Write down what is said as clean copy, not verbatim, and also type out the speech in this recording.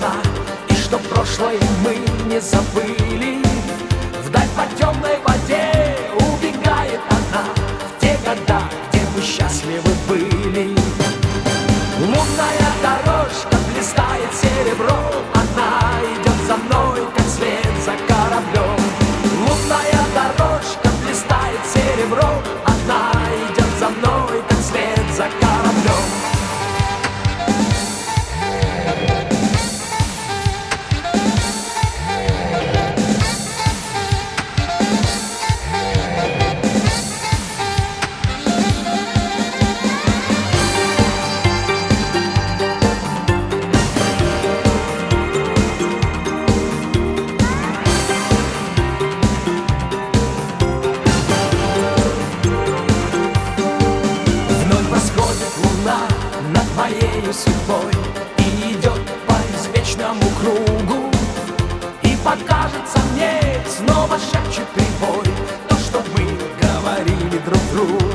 она, и что прошлое мы не забыли. Вдаль по темной воде убегает она, в те года, где мы счастливы были. Лунная дорожка блистает серебром, она идет за мной, как след за кораблем. Лунная дорожка блистает серебром, она идет за мной, как след за кораблем. Над моею судьбой и идет по извечному кругу, и покажется мне, снова шепчет прибой то, что мы говорили друг другу.